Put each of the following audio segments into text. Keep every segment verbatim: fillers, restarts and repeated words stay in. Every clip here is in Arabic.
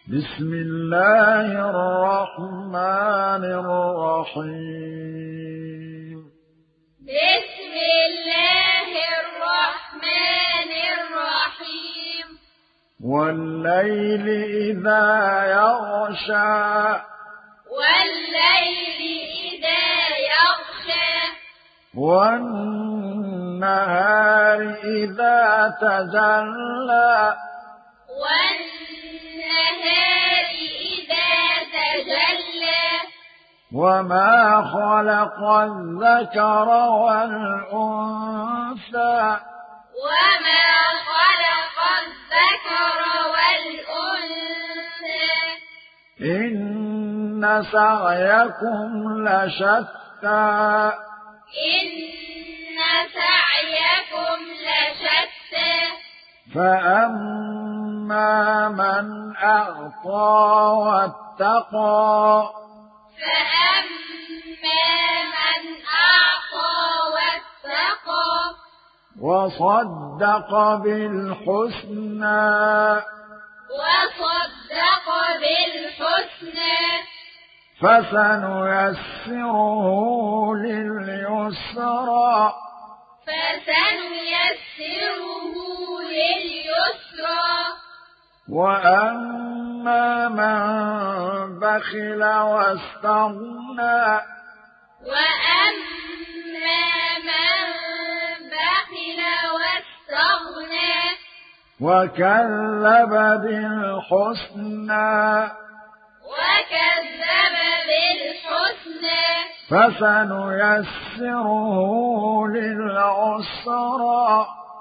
بسم الله الرحمن الرحيم بسم الله الرحمن الرحيم والليل إذا يغشى والليل إذا يغشى والنهار إذا تجلى والنهار إذا تجلى وما خلق الذكر والأنثى وما خلق الذكر والأنثى إن سعيكم لشتى إن سعيكم لشتى فأما من أعطى واتقى فأما من أعطى واتقى وصدق بالحسنى وصدق بالحسنى فسنيسره لليسرى فسنيسره لليسرى وأما من بخل واستغنى وأما من بخل واستغنى وكذب بالحسنى وكذب بالحسنى فسنيسره للعسرى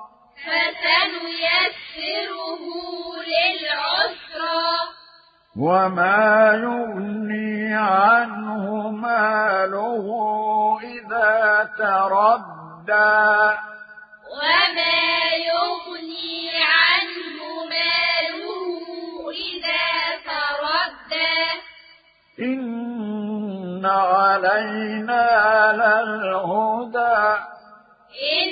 فسنيسره للعسرى وما يغني عنه ماله إذا تردى وما يغني عنه ماله إذا تردى إن علينا للهدى إن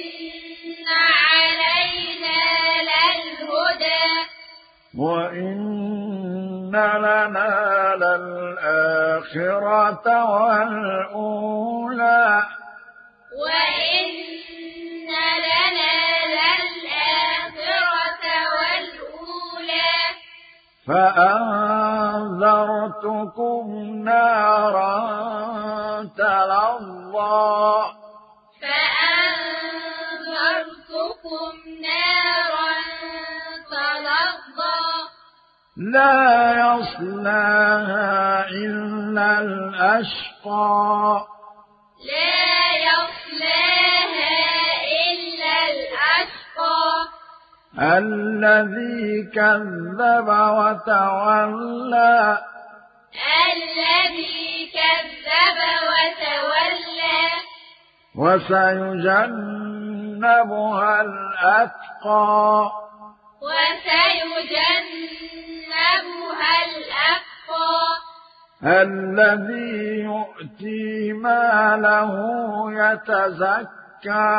علينا للهدى وإن لنا للآخرة والأولى وإن لنا للآخرة والأولى فأنذرتكم نارا تلظى فأنذرتكم نارا تلظى لا يصلاها إلا الأشقى لا يصلاها إلا الأشقى الذي كذب وتولى الذي كذب وتولى وسيجنبها الأتقى وسيجنبها الأتقى الذي يؤتي ماله يتزكى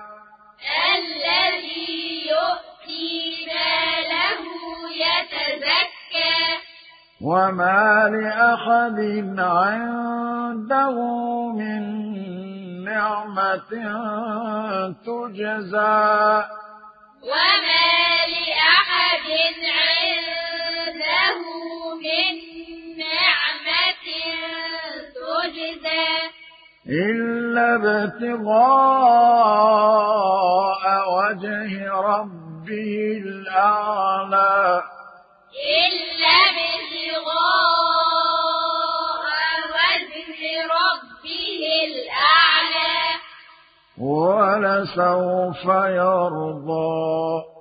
الذي يؤتي ماله يتزكى وما لأحد عنده من نعمة تجزى وما لأحد عنده من نعمة تجزى إلا ابتغاء وجه ربه الأعلى إلا ابتغاء وجه ربه الأعلى ولسوف يرضى